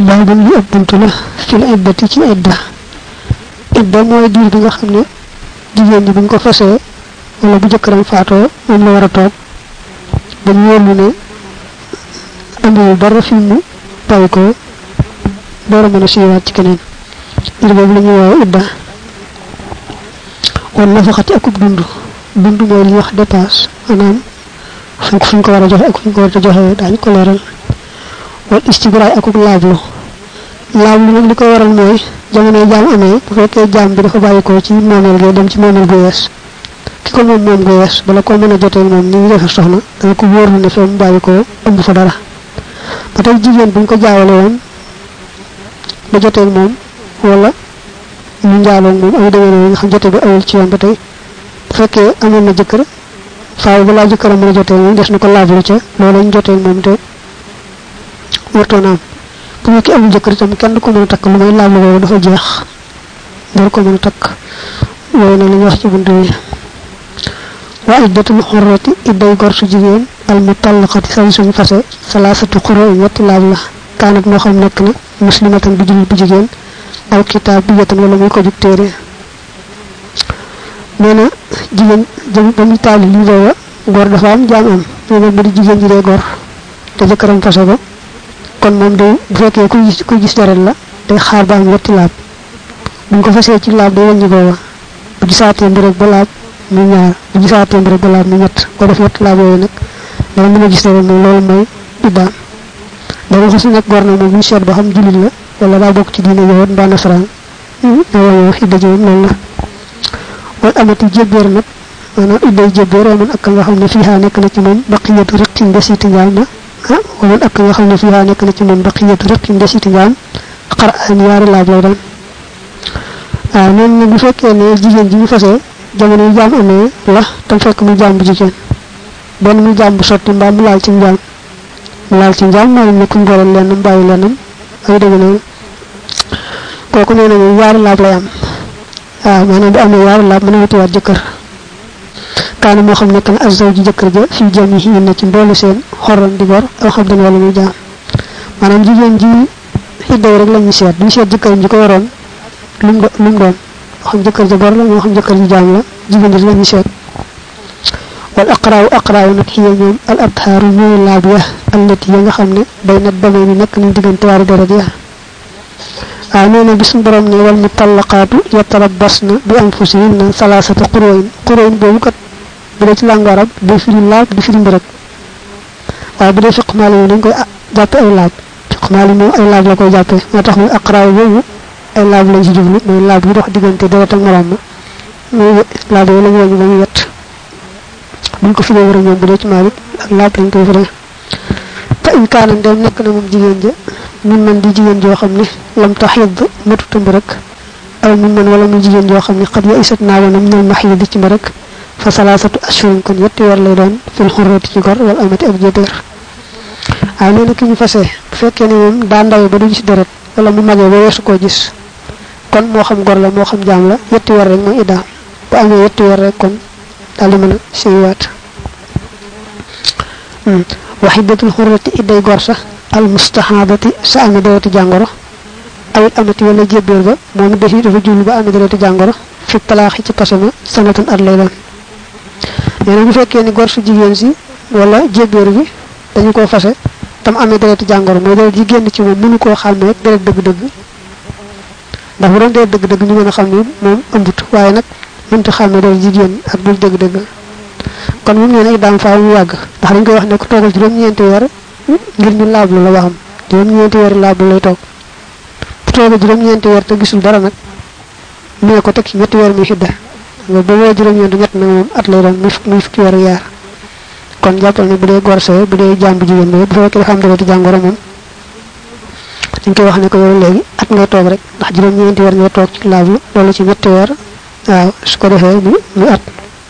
babu yu buntu la fil iddati ci idda mooy diir bi nga xam ne jigéen ñi buñ ko fasee wala bu jëkkëram faatoo moom la war a toog ba ñu wóolu ne amul dara fi mu bàyyi ko door a mën a siiwaat ci keneen diir boobu la ñuy woowe idda wan nafaxati akub dund mooy li ñuy wax dépasse maanaam fuñ ko war a joxe ak fuñ ko war a joxe daañu ko leeral wal istibraay akub laablu nag li ko waral mooy jamono jaam amee bu fekkee jaam bi dafa bàyyi ko ci moomeel gi dem ci moomeel gu yees ki ko moom gu yees bala ko mën a jotee moom ni ñu defee soxna dana ko wóor ne fa mu bàyyi ko ëmb fa dara ba tey jigéen buñ ko jaawale woon ba jotee moom wala ñu njaaloo moom ay demee noonu nga xam jotee bi awul ci yoon ba tey bu fekkee amoon na jëkkër faaw balaa jëkkëram mën a jotee moom des na ko laablu ca loolu ñu jotee moom te wartoon am bu fekkee amul jëkkër itam kenn du ko mën a takk lu may laablu boobu dafa jeex door ko mën a takk loolu nag la ñuy wax ci buntu yi wa iddatul xurrati idday gor su jigéen al mutallaqati sañ suñu fase salaasatu xuro ñetti laab la kaanat moo xam nekk na muslimatan bu jullit bu jigéen aw kitaab bi yatan wala muy ko jug téere nee na jigéen ba muy taali lii booba góor dafa am jaam am nee na bu di jigéen ji dee góor te jëkkëram fase ko kon moom day bu fekkee kuy gis deret la day xaar ba am ñetti laab buñ ko fasee ci laab day wàññi booba bu gisaatee mbi rek ba laab mu ñaar bu gisaatee mbi rek ba laab mu ñett ko def ñetti laab yooyu nag dana mën a gis deret moom loolu mooy iddaam dama xas nekk góor na moom buñ seet ba xam jullit la wala daa bokk ci diine yowat mbaa nasaraan wax idda ji moom loolu la wal amati jébbeer nag maanaam idday jébbeer wa man ak nga xam ne fiihaa nekk na ci moom baqiyatu riqin desiti njaam na wa man ak nga xam ne fiihaa nekk na ci moom baqiyatu riqin desiti njaam xaraan yaari laab lay doon waaw noonu nag bu fekkee ne jigéen ji ñu fasee jamono yu jaam amee la tam fekk mu jaam bu jigéen benn mu jaam bu sotti mbaa mu laal ci njaam maanaam ne kuñ goreel lennam bàyyi lennam ay dëgg noonu kooku nee na moom yaari laab lay am waaw maanaam bu amee yaari laab mën a wutiwaat jëkkër kaana moo xam nekk na azzaw ji jëkkër ja fii jami yi na ci mboole seen xorran di gor aw xam dan wala muy jaam maanaam jigéen ji iddaw rek la ñuy seet duñu seet jëkkëram ji ko waroon lu mu doon moo xam jëkkër ja gor la moo xam jëkkër ji jaam la jigéen ji la ñuy seet wal aqraaw nag xiye ñoom al abhaaru ñooy laab ya allati ya nga xam ne day nat damee ni nekk nañ diggante waari deret ya waaw nee na bi suñu borom ne wal mutallaqaatu yatarabbasna bi anfusihinna salaasata qurooyin boobu kat bu dee ci langue arab day firi laab di firi mbërëg waaye bu dee fiq maali moom dañ koy jàppe ay laab fiq maali moom ay laab la koy jàppe moo tax muy aqraaw boobu ay laab lañ ci jublu mooy laab yi dox diggante deret ak morom ma muy laab yooyu la ñu wàññi ba mu wet buñ ko firee war a ñoom bu dee ci maalik ak laab lañ koy firee te in kaana dem nekk na moom jigéen ja min man di jigéen joo xam ne lam taxid matuta mbërëg aw min man wala mu jigéen joo xam ne xat ya isat naawana minal maxyidi ci mbërëg fa salaasatu ashhurin kon yetti weer lay doon fil xurrati ci gor wala amati ak jébéer waaw nee na ki ñu fasee bu fekkee ne moom daa ndaw ba du gis deret wala mu magee ba weesu koo gis kon moo xam gor la moo xam jaam la yetti weer rek mooy iddaam bu amee yetti weer rek kon daal di mën a séywaat waxidatul xurrati idday gor sax al mustahabati sa amee dereti jàngoro awit amati wala jébéer ba moom dafa jublu ba amee dereti jàngoro fi talaaxi ci pasama sanatan at lay doon nee na bu fekkee ni gor su jigéen si wala jébéer bi dañu koo fase tam amee dereti jàngoro mooy deret ji génn ci moom mënu koo xàmmee rek deret dëgg-dëgg ndax bu doon deret dëgg-dëgg ñu mën a xam ni moom ëmbut waaye nag mënta xàmmee deret jigéen ak dul dëgg-dëgg kon moom nee na iddaam faaw mu yàgg ndax dañ koy wax ne ko toogal juróom-ñeenti weer ngir ñu laablu la waxam juróom-ñeenti weer laablu lay toog bu toogee juróom-ñeenti weer te gisul dara nag mu ne ko teg ci ñetti weer muy xidda nga ba woo juróom-ñeenti ñett nag moom at lay doon muy fukki weer yaar kon jàppal ne bu dee gorsee bu dee jàmb jigéen bi bu fekkee dafa am dereti jàngoro moom dañ koy wax ne ko yow léegi at ngay toog rek ndax juróom-ñeenti weer ngay toog ci laablu loolu ci ñetti weer waaw su ko defee muy at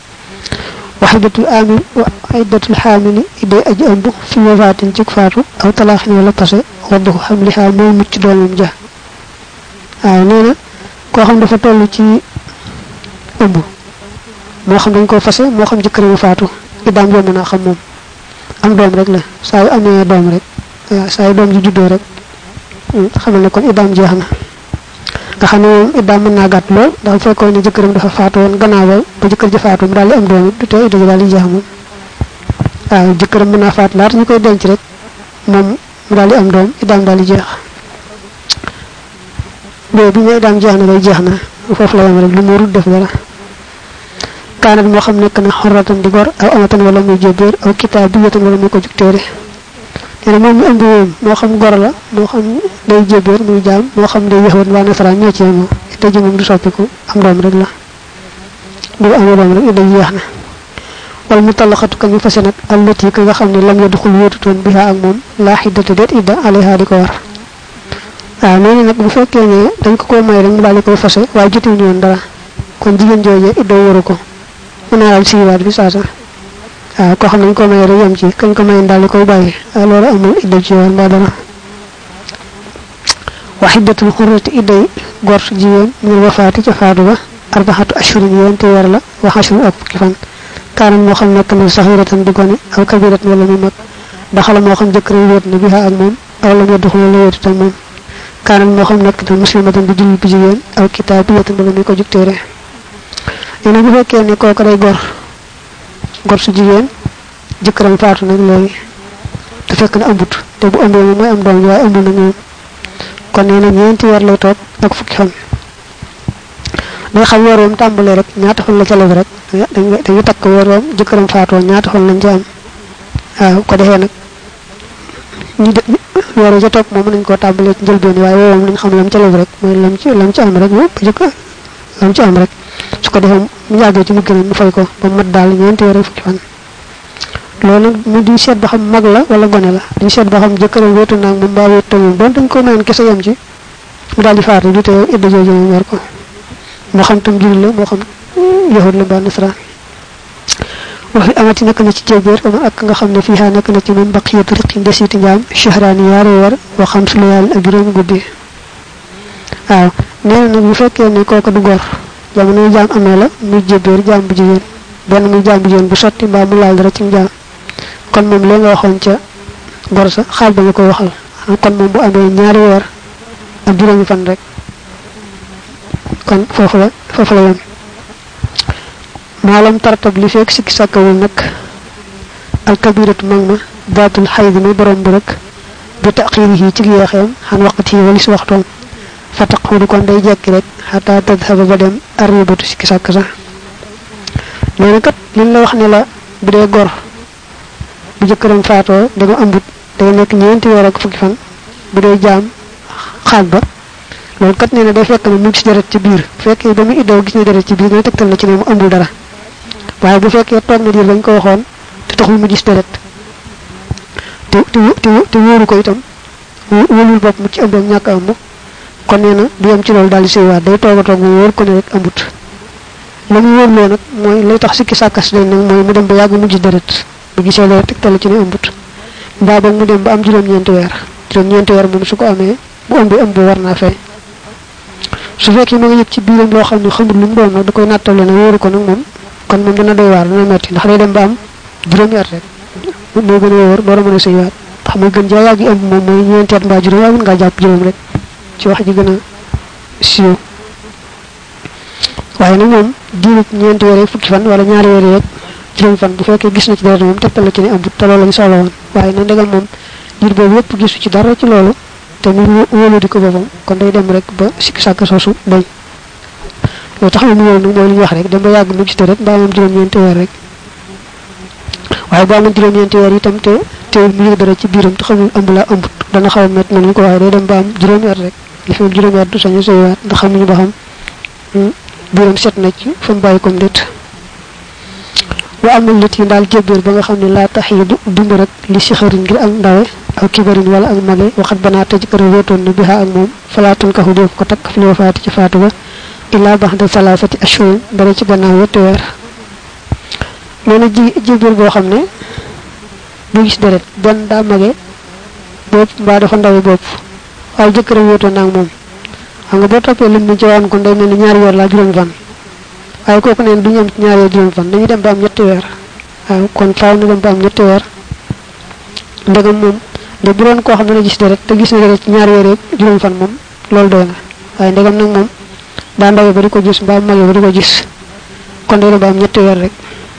waxidatul xaamili idday aji ëmb fi wafaatin ci faatu aw talaaxin wala pase waddu xam li xaal mooy mucc doomam ja waaw nee na koo xam dafa toll ci ëmb moo xam dañ ko fase moo xam jëkkëram faatu iddaam yomb naa xam moom am doom rek la saa yu amee doom rek waaw saa yu doom ji juddoo rek xamal ne kon idam jeex na nga xam ne moom idam mën naa gàtt lool ndax fekkoon ne jëkkëram dafa faatu woon gannaaw ba jëkkër ji faatu mu daal di am doom it du tee idda ji daal di jeex moom waaw jëkkëram mën naa faatu laata ñu koy denc rek moom mu daal di am doom idam daal di jeex loolu bi ñu idam jeex na day jeex na foofu la yem rek lu mu warul def dara kaanat moo xam nekk na xorratan di gor aw amatan wala muy jébéer aw kitaabiyatan wala muy ko jug téere nee na moom mu ëmb moom moo xam gor la moo xam day jébéer muy jaam moo xam day yaxoon waa nasaraan ñoo ci yemoo te ji moom du soppiku am doom rek la bu amee doom rek day jeex na wala mu tallaxatu ka ñu fase nag allati ka nga xam ne lam yadxul wéetutoon biha ak moom laa xiddata déet idda alayha di ko war waaw nee na nag bu fekkee ne dañ ko may rek mu daal di koy fase waaye jotuñu woon dara kon jigéen jooje idda waru ko mën naa daal siiwaat bi saasa waaw koo xam ne dañ ko may rek yem ci kañ ko mayoon daal di koy bàyyi waaw loolu amul idda ci woon mbaa dara wax iddatul xurrati idday gor jigéen ñu wafaati ca faatu ba arbaxatu ashurin yéente weer la wax ashur ak fukki fan kaanam moo xam nekk na saxiratan di gone aw kabiratan wala mu mag daxala moo xam jëkkëram wéet na biha ak moom aw lam yadxul wala wéetut ak moom kaanam moo xam nekk na muslimatan di jullit bi jigéen aw kitaabiyatan wala muy ko jug téere nee na bu fekkee ne kooku day gor su jigéen jëkkëram faatu nag léegi te fekk na ëmbut te bu ëmbee moom mooy am doom waaye ëmb na moom kon nee na ñeenti weer lay toog ak fukki fan day xam weeroom tàmbalee rek ñaata fan la ca leb rek dañu takk weeroom jëkkëram faatoo ñaata fan lañ ci am waaw ko defee nag ñu weeru ca toog moom nañ koo tàmbalee ci njëlbeen waaye woowam nañ xam lam ca leb rek mooy lam ci am rek moom ba jëkk lam ci am rek su ko defee mu yàggee ci mu gën mu fay ko ba mat daal ñeenti weer ak fukki fan loolu nag mu di seet ba xam mag la wala gone la dañ seet ba xam jëkkëram wéetu naag moom mbaa wéetu moom doon dañ ko mayoon kese yem ci mu daal di faatu du tee idda jooju moom war ko moo xam tam jullit la moo xam yahud la mbaa nasaraan wax fi amati nekk na ci jébéer ak nga xam ne fii nekk na ci moom baqiyatu riqin desiti njaam shahraani yaari weer wa xam su layaalin ak juróomi guddi waaw nee na nag bu fekkee ne kooku du gor jamono jaam amee la muy jébéer jaam bu jigéen benn muy jaam bu jigéen bu sotti mbaa mu laal dara ci jaam kon moom lee nga waxoon ca gor sa xaal ba nga koy waxal kon moom bu amee ñaari weer ak juróomi fan rek kon foofu la yem maalam tartab li fekk sikki sàkkawul nag alkabiratu mag ma daatul xayd mi borom bi rek bi taxirihi ci yeexeem xan waqti yi walis waxtoom fa taqulu kon day jekki rek xataa tadhaba ba dem arribatu sikki sàkk sax léegi kat liñ la wax ne la bu dee gor bu jëkkëram faatoo dama ambut day nekk ñeenti weer ak fukki fan bu dee jaam xaaj ba loolu kat nee na day fekk ne mu gis deret ci biir bu fekkee ba mu iddoo gis na deret ci biir dina tegtal na ci ne mu ambul dara waaye bu fekkee toog na diir dañ ko waxoon te taxul mu gis deret te wóoru ko itam wóolul bopp mu ci ëmb ak ñàkk ëmb kon nee na du yem ci loolu daal di sëywaat day toog a toog mu wóor ko ne rek ambut la mu wóorloo nag mooy lay tax sikki sàkkas dañ nag mooy mu dem ba yàgg mu gis deret bu gisee deret tegtal ci ne ëmbut mbaa boog mu dem ba am juróom-ñeenti weer moom su ko amee bu ëmbee ëmb war naa fay su fekkee ma nga yëg ci biiram loo xam ne xamul lu mu doon nag da koy nattale ne wóoru ko nag moom kon moom dina doy waar dina metti ndax day dem ba am juróomi at rek moo gën a wóor door a mën a sëywaat ndax mooy gën jaa yàgg yi ëmb moom mooy ñeenti at mbaa juróom waaye mën ngaa jàpp juróom rek ci wax ji gën a siiw waaye nag moom diirub ñeenti weer fukki fan wala ñaari weer rek juróom fan bu fekkee gis na ci dara moom tegtal la ci ne ëmbut te loolu lañ soxla woon waaye nag ndegam moom diir boobu yëpp gisu ci dara ci loolu te mu wóolu di ko boppam kon day dem rek ba sikki sàkk soosu bañ loolu tax na mu wóolu nag mooy li ñu wax rek dem ba yàgg mu gis te rek mbaa moom juróom-ñeenti weer rek waaye boo amoon juróom-ñeenti weer itam te teewul mu yëg dara ci biiram te xamul ëmb la ëmbut dana xaw a métti nañu ko waaye day dem ba am juróomi at rek li fi juróomi at du sañ a sëywaat ndax xamuñu ba xam biiram set na ci fa mu bàyyi comme déet wa am na lit yi daal jébbiir ba nga xam ne laa tax yi dund rek li si xëriñ ngir ak ndawe aw kibarin wala ak mage waxat banaa te jëkkër wéetoon na biha ak moom falaatun kaxu def ko takk fi li wafaati ci faatu ba illaa baxda salaasati ashhurin dara ci gannaaw wetti weer nee na jébbiir boo xam ne du gis deret benn daa mage bopp mbaa dafa ndawe bopp waaye jëkkër wéetoon na ak moom xam nga boo toppee lim ni ci waan kon day mel ni ñaari weer laa juróomi fan waaye kooku neen du ñu am ci ñaari weer juróomi fan dañuy dem ba am ñetti weer waaw kon faaw na dem ba am ñetti weer ndegam moom de bu doon koo xam ne la gis deret te gis na deret ci ñaar weer juróom fan moom loolu doy na waaye ndegam nag moom daa ndawe ba di ko gis mbaa mage ba di ko gis kon day ba am ñetti weer rek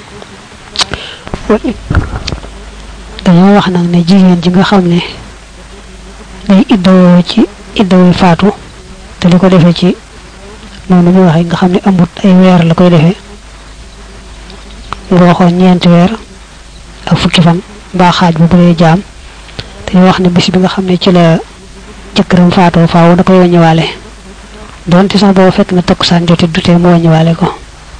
dañoo wax nag ne jigéen ji nga xam ne day iddawoo ci iddawu faatu te li ko defee ci noonu ñu waxee nga xam ne amut ay weer la koy defee nga waxoon ñeenti weer ak fukki fan mbaa xaaj bu dee jaam dañoo wax ne bis bi nga xam ne ci la jëkkëram faatoo faaw da koy wàññiwaale donte sax boo fekk na takkusaan joti dutee mu wàññiwaale ko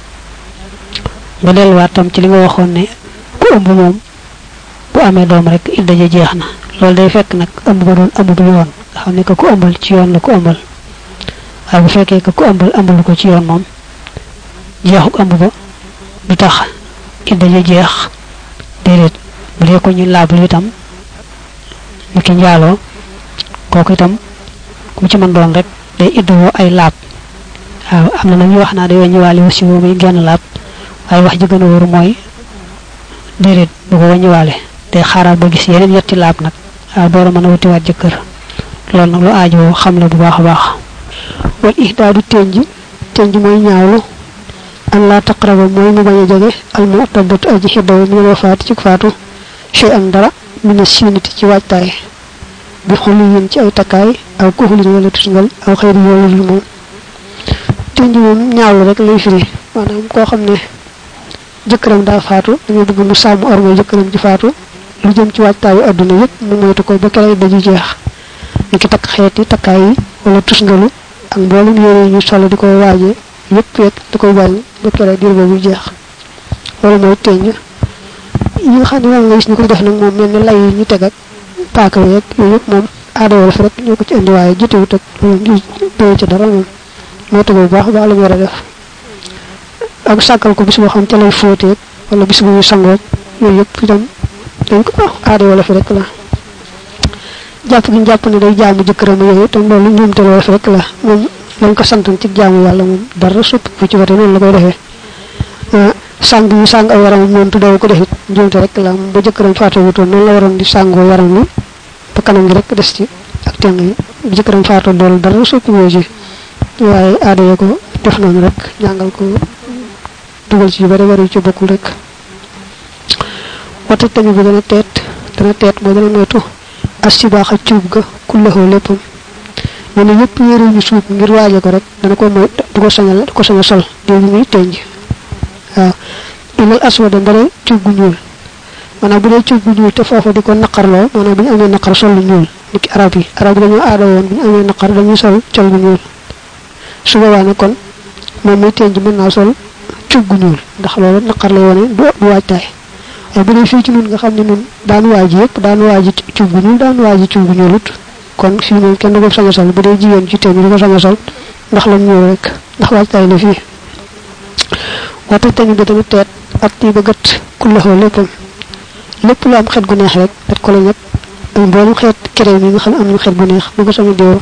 nga delluwaat tam ci li nga waxoon ne ku ëmb moom bu amee doom rek idda ja jeex na loolu day fekk nag ëmb ba doon ëmb bu yoon nga xam ne que ku ëmbal ci yoon la ku ëmbal waaye bu fekkee que ku ëmbalu ko ci yoon moom jeexuk ëmb ba du tax idda ja jeex déedéet bu dee ko ñu laablu itam ñu ki njaaloo kooku itam ku ci mën doon rek day iddawoo ay laab waaw am na nag ñu wax naa day wàññiwaale aussi boo muy genn laab waaye wax ji gën a wóor mooy déedéet du ko wàññiwaale day xaaral ba gis yeneen yetti laab nag waaw door a mën a wutiwaat jëkkër loolu nag lu aajoo xam la bu baax a baax wal ihdaadu tenj mooy ñaawlu an laa taqraba mooy mu bañ a jege al mu'tadatu aji xiddaw mi nga faatu ci faatu shay an dara mina siinati ci waajtaay bi xolu yéen ci ay takkaay aw kuxulin wala tusngal aw xëyri yoolu lu moom tenj moom ñaawlu rek lay firi maanaam koo xam ne jëkkëram daa faatu dañoo bëgg mu sàmm orma jëkkëram ji faatu lu jëm ci waajtaayu adduna yëpp mu moytu ko ba keroog dañuy jeex ni ki takk xeeti takkaay yi wala tusngalu ak mboolem yére yi ñu solo di ko waajee yëpp rek da koy wàññi ba keroog diir boobu jeex loolu mooy tenj yi nga xam ne moom nga gis ñu ko def nag moom mel ne lay yi ñu teg ak paaka yeeg yooyu yëpp moom aada wala fi rek ñoo ko ci indi waaye jotewut ak doyu ci dara moom moo tegu bu baax la ñu war a def ak sàkkal ko bis boo xam ca lay fóoteeg wala bis bu ñu sangoog yooyu yëpp itam dañ ko aada wala fi rek la jàpp gi jàpp ne day jaamu jëkkëram yooyu itam loolu ñoom te wala fi rek la moom lañ ko santoon ci jaamu yàlla moom dara supp fu ci wate noonu la koy defee sang yu sang ay yaram moom tu daw ko defit njuumte rek la moom ba jëkkëram faatu wutoon noonu la waroon di sàngoo yaram wi ba kanam gi rek des ci ak teng yi bu jëkkëram faatu loolu dara supp woo ci waaye aada yee ko def noonu rek jàngal ko dugal ci yu bari bari ci bokkul rek wata tamit bi dana teet mooy dana moytu asibaaxa cuub ga kullaxoo léppam ñu ne yëpp yére ñu suub ngir waaje ko rek dana ko moy du ko sañ a sol déw bi muy tenj waaw ilal aswada mbare cuub gu ñuul maanaam bu dee cuub gu ñuul te foofu di ko naqarloo maanaam bu ñu amee naqar sol lu ñuul ni ki arab yi dañoo aada woon bu ñu amee naqar dañuy sol col gu ñuul su boobaa ne kon moom muy tenj mën naa sol cuub gu ñuul ndax loolu naqar lay wone du waajtaay waaye bu dee fii ci nun nga xam ne nun daan waaji yëpp daan waaji cuub gu ñuul daan waaji cuub gu ñuulut kon fii moom kenn du ko sañ a sol bu dee jigéen ci tenj du ko sañ a sol ndax la ñuul rek ndax waajtaay la fii wata tamit bi tamit teet ak tii ba gët kullaxoo léppam lépp lu am xet gu neex rek dat ko la ñëpp ak mboolem xeet kéréw yi nga xam ne am nañu xet gu neex bu ko sañ a diwoo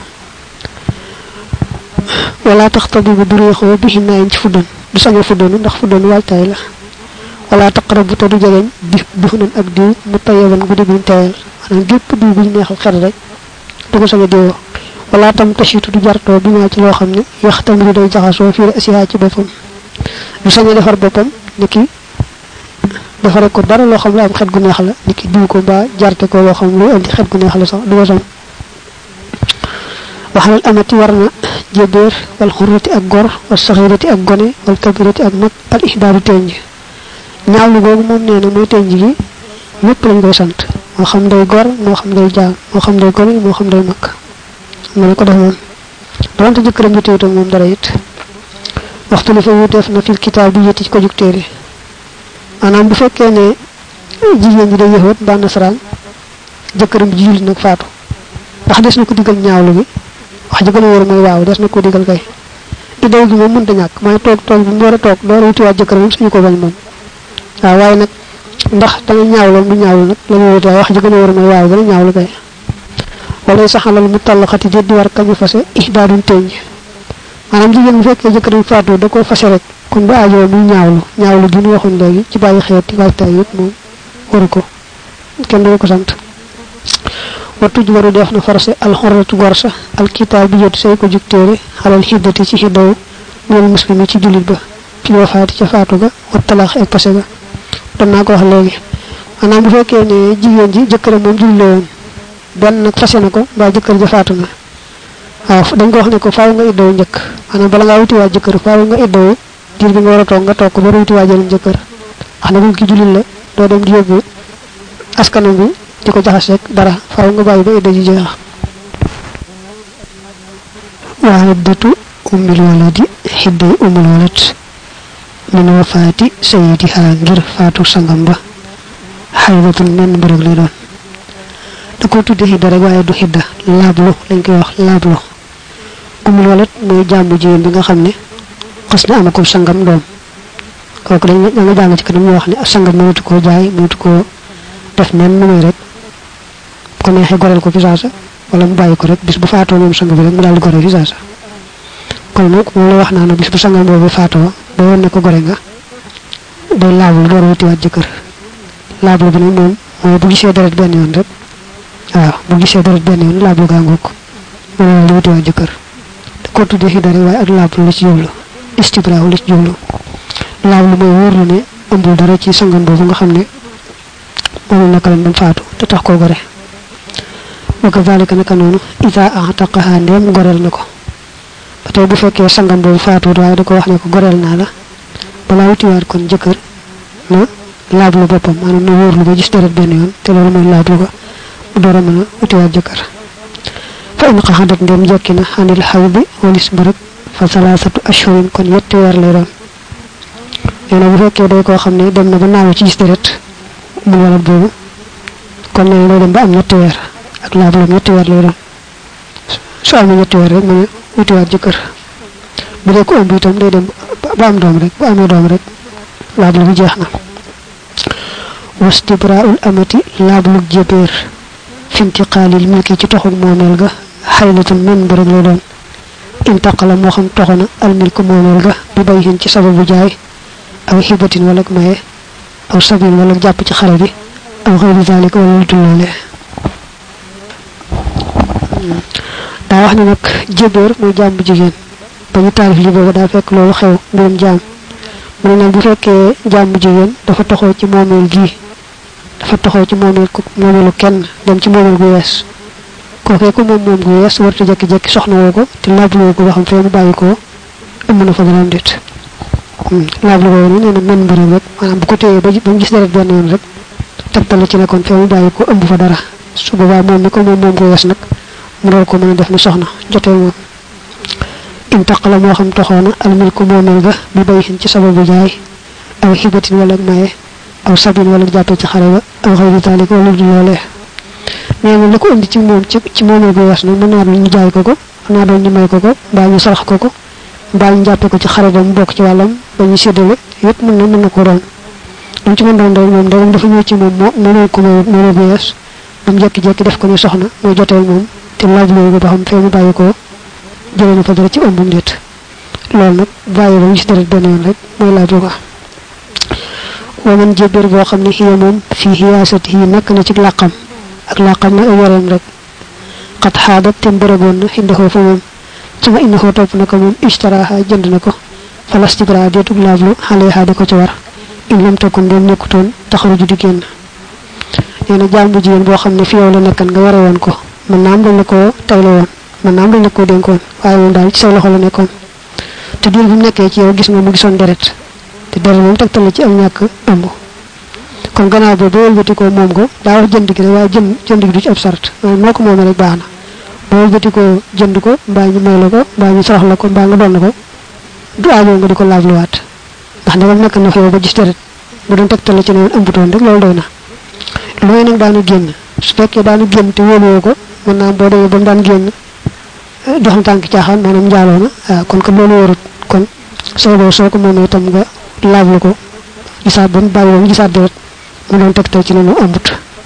wala tax tabi bu duréexoo bi xinaayin ci fuddan du sañ a fuddanu ndax fuddanu waajtaay la wala taqrabu te du jegeñ bi xunan ak diw mu tayaban guddi buñ teyal maanaam gépp diw buñ neexal xet rek du ko sañ a diwoo wala tam tasitu du jartoo bi maa ci loo xam ne yax tamit day jaxasoo fii asiha ci boppam du sañ a defar boppam ni ki defare ko dara loo xam ne am xet gu neex la ni ki diw ko mbaa jarte ko loo xam ne lu indi xet gu neex la sax du ko sañ waxalal amati war na jébéer wal xurrati ak gor wal saxirati ak gone wal kabirati ak mag al ihdaadu tenj ñaawlu googu moom nee na mooy tenj gi ñëpp lañ koy sant moo xam day gor moo xam day jaam moo xam day gone moo xam day mag ma ne ko def moom donte jëkkëram ñu téewutam moom dara it waxtu li fa wuteef na fil kitaab bi yëtti ci ko jug téere maanaam bu fekkee ne jigéen ji day yëxoot mbaa nasaraan jëkkëram ji jullit nag faatu ndax des na ko digal ñaawlu gi wax ji gën a wóor mooy waaw des na ko digal kay iddaw gi moom mënta ñàkk mooy toog bi mu war a toog door a wutiwaat jëkkër moom suñu ko bañ moom waaw waaye nag ndax danga ñaawloom du ñaawlu nag la ñu wut waaye wax ji gën a wóor mooy waaw gën a ñaawlu kay wala saxalal mu tàllaxati déet di war kañu fase ihdaadun tenj maanaam jigéen bu fekkee jëkkëram faatu da koo fase rek kon bu aajoo muy ñaawlu gi ñu waxuñ léegi ci bàyyi xeeti waajtaay yëpp moom waru ko kenn du ko sant watu waru def na farse al hurratu gorsa al kitabiyatu say ko juktére halal hiddati ci hiddaw ñol muslimi ci julit ba ci wafaati ci faatu ga wa talakh ak passé ga don na ko wax legi ana bu fekkee ne jigéen ji jëkkëram moom julli woon benn nag fase na ko mbaa jëkkër ja faatu na waaw dañ ko wax ne ko faaw nga iddaw njëkk maanaam bala ngaa wuti waa jëkkër faaw nga iddaw diir bi nga war a toog nga toog ko ba wuti waa jëlam jëkkër wax na bu ki julli la doo dem di yóbbu askanam bi di ko jaxas rek dara faaw nga bàyyi ba idda ji jeex waa iddatu ummil waladi xidday ummil walad min wafaati sayyidiha ngir faatu sangam ba xaydatun men mbërëg lay doon da ko tudde xidda rek waaye du xidda laablu lañ koy wax laablu umul walat mooy jàmbu jigéen bi nga xam ne xas na amakum sangam doom kooku dañ nga jàng ci kanam ñu wax ne sangam mënatu koo jaay mënatu koo def nen nu muy rek ko neexee goreel ko fi saasa wala mu bàyyi ko rek bis bu faatoo moom sang bi rek mu daal di gore fi saasa kon nag moom la wax naa ne bis bu sangam boobu faatoo ba woon ne ko gore nga day laablu door wutiwaat jëkkër laablu bi nag moom mooy bu gisee deret benn yoon rek waaw bu gisee deret benn yoon laablu gaa ngoog mu ne la wutiwaat jëkkër da ko tuddee xidda rek waaye ak laablu la ci jublu istibraaw la ci jublu laablu mooy wóor na ne ëmbul dara ci sangam boobu nga xam ne moom naka la doon faatu te tax koo gore wa kazalika naka noonu isa ataqaha ndem goreel na ko ba tey bu fekkee sangam boobu faatu waaye da ko wax ne ko goreel naa la balaa wutiwaat kon jëkkër na laablu boppam maanaam na wóorlu ba gis deret benn yoon te loolu mooy laablu ko mu door a mën a wutiwaat jëkkër fa in qaxadat ndem jekki na xanil xaw bi walis mbërëg fa salaasatu ashhurin kon yetti weer lay doon nee na bu fekkee day koo xam ne dem na ba naaw ci gis deret mu walat boobu kon nee na day dem ba am ñetti weer ak laablam ñetti weer lay doon su amee ñetti weer rek mën a wutiwaat jëkkër bu dee ko ëmb itam day dem ba am doom rek bu amee doom rek laablu bi jeex na wastibraul amati laablug jëbeer fintiqaalil milki ci toxug moomeel ga xaylatun men mbërëg lay doon intaqala moo xam toxo na almilku moomeel ga bi bay hin ci sababu jaay aw xibatin wala maye aw sabin wala jàpp ci xare bi aw xëyri zalika wala lu tulloole daa wax ne nag jëbeer mooy jaam bu jigéen ba ñu taalif li boobu daa fekk loolu xew mbirum jaam mu ne nag bu fekkee jaam bu jigéen dafa toxoo ci moomeel gii dafa toxoo ci moomeelu kenn dem ci moomeel gu yees kookee ko moom gu yees warta jekki-jekki soxna woo ko te laablu woo ko ba xam fee mu bàyyi ko ëmb na fa daraam déet laablu woo ni nee na men mbërëm rek maanaam bu ko téyee ba mu gis deret benn yoon rek tegtale ci nekkoon fee mu bàyyi ko ëmb fa dara su boobaa moom mi ko moom gu yees nag mu door ko mën a def ni soxna jotee moom intaqala moo xam toxoona almilku moomeel ga bi bay xin ci sababu jaay aw xibatin wala maye aw sabin wala jàppee ci xare ba aw xëy dalik wala du loolee nee na la ko indi ci moom ci moomeel gu yees nag mën naa doon ñu jaay ko ko mën naa doon ñu may ko ko mbaa ñu sarax ko ko mbaa ñu jàppee ko ci xare ba mu bokk ci wàllam ba ñu séddale yépp mën na ko doon lu ci mën doon doon moom day dafa ñëw ci moom moomeel ko moomeel gu yees ba mu jekki-jekki def ko ni soxna mooy jotee moom te laajloo ko ba xam fee mu bàyyi ko jëlee na fa dara ci ëmbum déet loolu nag bàyyi ba gis deret benn yoon rek mooy laaj ko wa man jébéer boo xam ne xiya moom fii xiyaasat yi nekk na ci làqam ak làqam na ay yoreem rek xat xaadat te mbërëgoon na xindexoo fa moom suma innaxoo topp na ko moom ishtaraha jënd na ko falastibra deetug laablu xale xaadi ko ci war in lam takun doon nekkutoon taxaruju di génn nee na jaam bu jigéen boo xam ne fi yow la nekkan nga yore woon ko mën naa am dañ la koo tayle woon mën naa am dañ la koo dénkoon waaye moom daal ci say loxo la nekkoon te diir bi mu nekkee ci yow gis nga mu gisoon deret te deret moom tegtal la ci am ñàkk ëmb kon gannaaw boobu boo wëlbatikoo moom ko daa wax jënd gi rek waaye jënd gi du ci ab sart moo ko moomee rek baax na boo wëlbatikoo jënd ko mbaa ñu may la ko mbaa ñu sarax la ko mbaa nga doon ko du aajoo nga di ko laabluwaat ndax ndegam nekk na fa yow ba gis deret bu doon tegtal la ci ne woon ëmbutoon rek loolu doy na lu may nag daanu génn su fekkee daanu génn te wóoluwoo ko mën naa boo demee ba mu daan génn dox na tànk caaxaan maanaam njaaloo na waaw kon kat loolu warut kon soo ko moomee itam nga laablu ko gisaat ba mu bàyyi woon gisaat deret mu doon tegtal ci ne mu ëmbut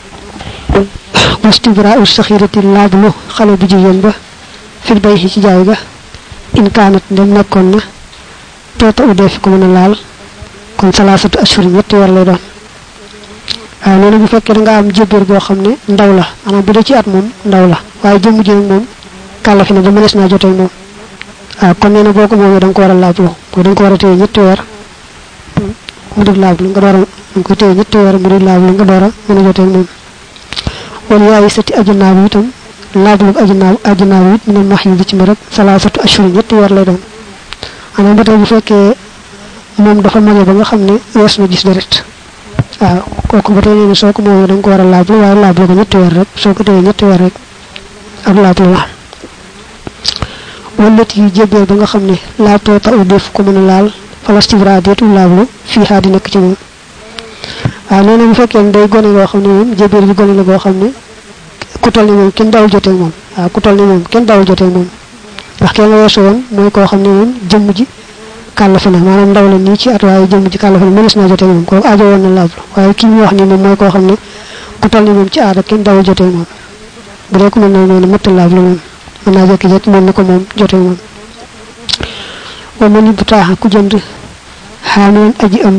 wastibra u saxirati laablu xale bu jigéen ba fil bay ci jaay ga in kaanat ndem nekkoon na toota u dee fi ko mën a laal kon salaasatu ashhurin ñetti weer lay doon loolu bu fekkee da nga am jébbiir boo xam ne ndaw la maanaam bu dee ci at moom ndaw la waaye jëmm ji nag moom kàllafi na ba mënees naa jotee moom kon nee na boo ko moomee da nga ko war a laablu ko da nga ko war a téye ñetti weer mu di laablu nga door a nga ko téye ñetti weer mu di laablu nga door a mën a jotee moom wala yaayi sati ajinaabu itam laablu ajinaabu it mu ne max yi bi ci ma rek salaasatu ashhur ñetti weer lay doon maanaam ba tey bu fekkee moom dafa mage ba nga xam ne wees na gis deret waaw kooku ba tey nee na soo ko moomee da nga ko war a laablu waaye laablu ko ñetti weer rek soo ko téye ñetti weer rek ak laablu la wala yi jébbeel ba nga xam ne laabtoo ta u def ko mën a laal falastibra deetu laablu fii xaa di nekk ci moom waaw nee na bu fekkee ne day gone goo xam ne moom jébbeel bi gone la goo xam ne ku toll ni moom kenn dawul jotee moom waaw ku toll ni moom kenn dawul jotee moom ndax kenn nga weesu woon mooy koo xam ne moom jëmm ji kàllafe na maanaam ndaw la nii ci at waaye jëmm ji kàllafe na mënees naa jotee moom kooku aajo woon na laablu waaye kii ñu wax ni moom mooy koo xam ne ku toll ni moom ci aada kenn dawul jotee moom bu dee ku mel ne noonu mëtta laablu moom mën naa jékki-jékki mën na ko moom jotee moom wa ma ni bu taaxa ku jënd xaamilan aji ëmb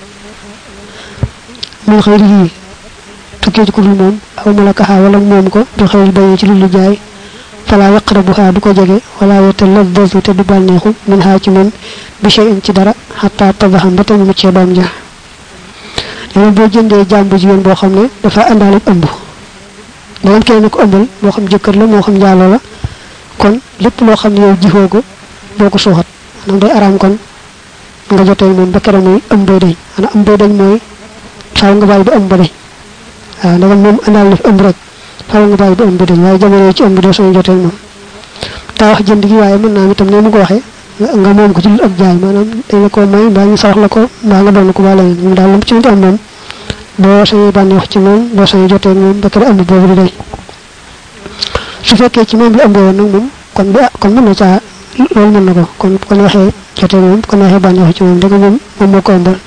min xëyri yi tukkee ci ku dul moom aw malakaha wala moom ko bi xëyri bayee ci lu jaay fala yaqrabuha du ko jege wala yataladdadu te du bànneexu min haa ci moom bi shay'in ci dara xataa tabaxam ba tamu muccee doom ja dama boo jëndee jàmbu jigéen boo xam ne dafa àndaale ëmb dangeen kenn ko ëmbal moo xam jëkkër la moo xam njaaloo la kon lépp loo xam ne yow jifoo ko boo ko suuxat maanaam day araam kon nga jotee moom ba keroog muy ëmb bay dañ maanaam ëmb bay dañ mooy faaw nga bàyyi ba ëmb ba dañ waaw ndagam moom àndaal na fi ëmb rek faaw nga bàyyi ba ëmb ba dañ waaye jamono yi ci ëmb doo soo jotee moom taa wax jënd gi waaye mën naa itam ne mu ko waxee nga moom ko ci lu ak jaay maanaam dañ la ko may mbaa ñu sarax la ko mbaa nga doon ko baa leneen moom daal lu mu ci mënti am moom doo sañuy bànneex ci moom doo sañuy jotee moom ba keroog ëmb boobu di dañ su fekkee ci moom la ëmbee woon nag moom kon mën na caa loolu mën na ko kon bu ko neexee jotee moom bu ko neexee bànneexu ci moom dëgg moom moo ko ëmbal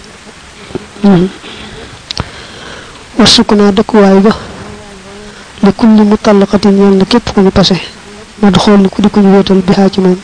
wasukku naa dëkkuwaay ba li kulli mutallaqatin ñeel na képp ku ñu pase ma du xool ku di ko ñu wéetal bi xaa ci moom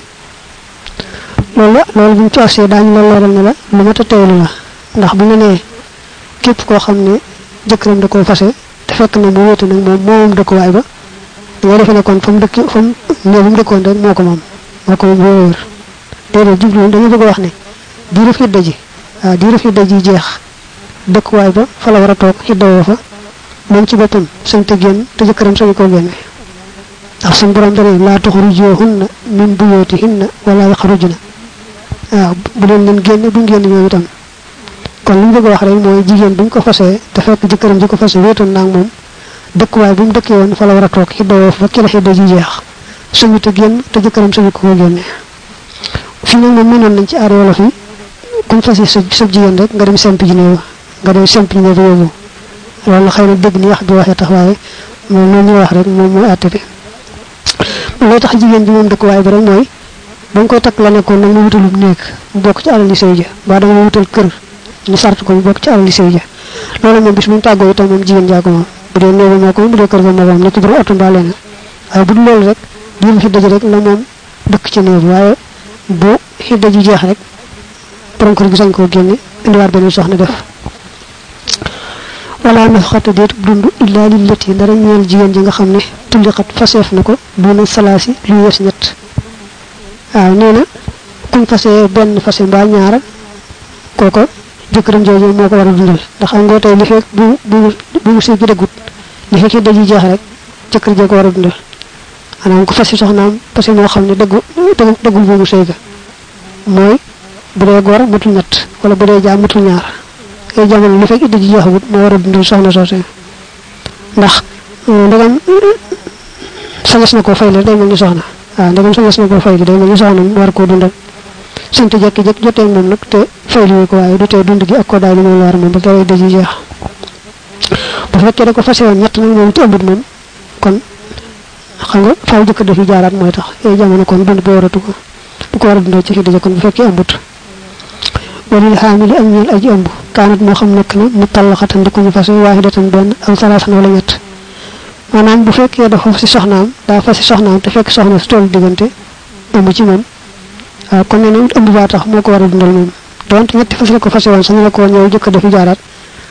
loolu bu ñu ci agsee daañu la leeral ne la lu mat a teewlu la ndax bu nga nee képp koo xam ne jëkkëram da koo fase te fekk na mu wéetu nag moom dëkkuwaay ba nga defe ne kon fa mu dëkk fa mu néew bu mu dëkkoon rek moo ko moom wóor déedéet jublu dañu bëgg a wax ne diiru xidda ji waaw diiru xidda ji jeex dëkkuwaay ba fa la war a toog xiddawoo fa moom ci boppam sañ te génn te jëkkëram sañu koo génne ndax suñu borom dane laa tuxrujuhunna min buyutihinna wala yaxrujna waaw bu leen génne buñ génn ñoom itam kon li ñu bëgg a wax rek mooy jigéen buñ ko fasee te fekk jëkkëram ji ko fase wéetoon naag moom dëkkuwaay bu mu dëkkee woon fa la war a toog xiddawoo fa kila xidda ji jeex sañu te génn te jëkkëram sañu ko génne fi nag moom mënoon nañ ci aar wolof yi kuñ fase sa jigéen rek nga dem semp ji néew nga dem semp ji néew yóbbu loolu xëy na dégg ni wax bi waxee tax waaye moom noonu ñu wax rek moom mooy àtte bi loo tax jigéen ji moom dëkkuwaay bi rek mooy ba nga koy takk la nekkoon nag mu wutalum néeg mu bokk ci alali sëy ja ba da nga wutal kër ñu sart ko mu bokk ci alali sëy ja loolu moom bis bu ñu tàggoo itam moom jigéen jaa ko moom bu dee néeg moo ko moom bu dee kër ga moo ko moom nekk borom oto mbaa leneen waaye bu dul loolu rek diiru xidda ji rek la moom dëkk ci néeg waaye bu xidda ji jeex rek borom kër gi sañ koo génne indiwaat beneen soxna def wala nafxata déet dund illa lillati dara ñeel jigéen ji nga xam ne tulliqat faseef na ko duna salaasi lu yees ñett waaw nee na kuñ fasee benn fase mbaa ñaara kooko jëkkëram jooju moo ko war a dundal ndax xam nga tey li fekk bu sëy gi dëggut li fekk xidda ji jeex rek jëkkër jee ko war a dundal maanaam ko fase soxnaam fase moo xam ne dëggul boobu sëy ga mooy bu dee góor matul ñett wala bu dee jaam matul ñaar ay jamono li fekk idda ji jeexagut moo war a dundal soxna soosé ndax ndegam sañes na koo fay la day mel ni soxna waaw ndegam sañes na koo fay la day mel ni soxna war koo dundal sant jekki-jekki jotee moom nag te fay li ko waaye du tee dund gi ak ko daal li moom la war moom ba kere idda ji jeex bu fekkee da ko fase woon ñett nag moom te ëmbut moom kon xam nga faaw jëkk dafi jaaraat mooy tax ay jamono kon dund bi waratu ko bu ko war a dundal ci idda kon bu fekkee ëmbut walil xaamili ak ñeel aji ëmb kaanat moo xam nekk na mu tallaxatan di ko ñu fase waahidatan benn aw salaasan wala ñett maanaam bu fekkee dafa fasi soxnaam daa fasi soxnaam te fekk soxna si toll diggante ëmb ci moom waaw kon nee na ëmb baa tax moo ko war a dundal moom donte ñetti fas la ko fase woon sañ la ko ñëw jëkk dafi jaaraat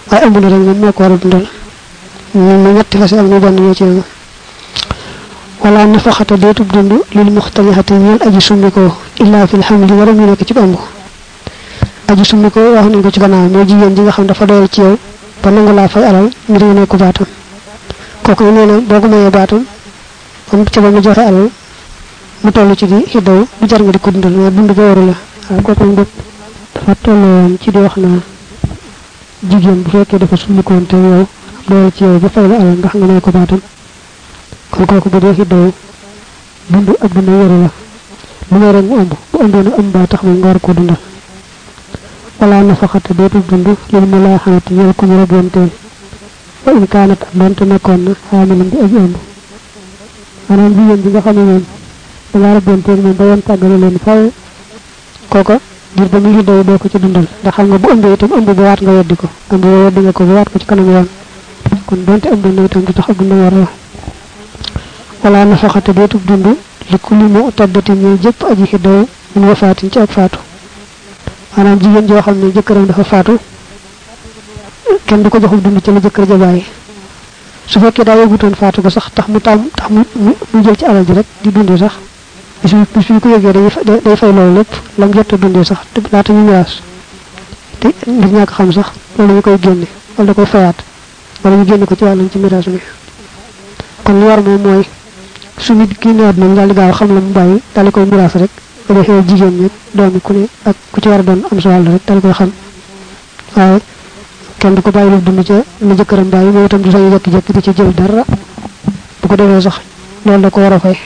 waaye ëmb na rek moom moo ko war a dundal ñu ñetti fas am ñu benn ñoo ci yëngu wala nafaxata deetub dund lil muxtalihati ñeel aji summi ko illa fil hamli waram ñu nekk ci ëmb aji summi ko wax nañ ko ci gannaaw mooy jigéen ji nga xam dafa doyal ci yow ba nangu laa fay alal ngir nga nekk baatam kooku nee na boo ko mayee baatam am ca ba mu joxe alal mu toll ci di xiddaw du jar nga di ko dundal mais dund ba waru la waaw kooku moom dafa tolloon ci di wax na jigéen bu fekkee dafa summikoon te yow doyal ci yow ba fay la alal ndax nga may ko baatam kon kooku bu dee xiddaw dund ak dund waru la lu may rek mu ëmb bu ëmbee na ëmb baa tax moom nga war koo dundal wala nafaxata dootul dund lil mu laa xamati ñeel ku ñu raboonteel wa in kaanat ak doonte nekkoon na xaamilan di aji ëmb maanaam jigéen bi nga xam ne moom dangaa raboonteel moom ba yoon tàggale leen faw kooka ngir ba mu xiddaw doo ko ci dundal ndax xam nga bu ëmbee itam ëmb ba waat nga weddi ko ëmb ba weddi nga ko ba waat ko ci kanam yoon kon doonte ëmb na itam du tax ak dund war la wala nafaxata dootul dund li kulli mu taddati ñuy jëpp aji xiddaw mun wafaatin ci ak faatu maanaam jigéen joo xam ne jëkkëram dafa faatu kenn du ko joxul dund ci la jëkkër ja bàyyi su fekkee daa yëgutoon faatu ko sax tax mu jël ci alal ji rek di dundee sax bis bi ko yëgee day fay loolu lépp lam jot a dundee sax laata ñu miraas te ngir ñàkk xam sax loolu ñu koy génne wala da koy fayaat wala ñu génne ko ci wàllum ci miraas mi kon li war moom mooy su nit kii nawet nañ daal di gaaw xam la mu bàyyi daal di koy miraas rek ko defee jigéen ñi doomi ku ne ak ku ci war a doon am sa wàll rek daal di koy xam waaye kenn du ko bàyyi lu dund ca la jëkkëram bàyyi moom itam du sañu jekki-jekki di ci jël dara bu ko defee sax loolu da ko war a fay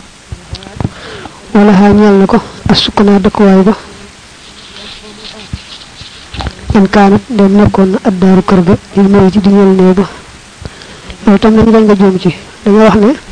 wala xaa ñeel na ko as sukkanaa dëkkuwaay ba in kaanat dem nekkoon na addaaru kër ga il may ci di ñeel néew ba loolu tam nañu dañ nga juum ci dañoo wax ne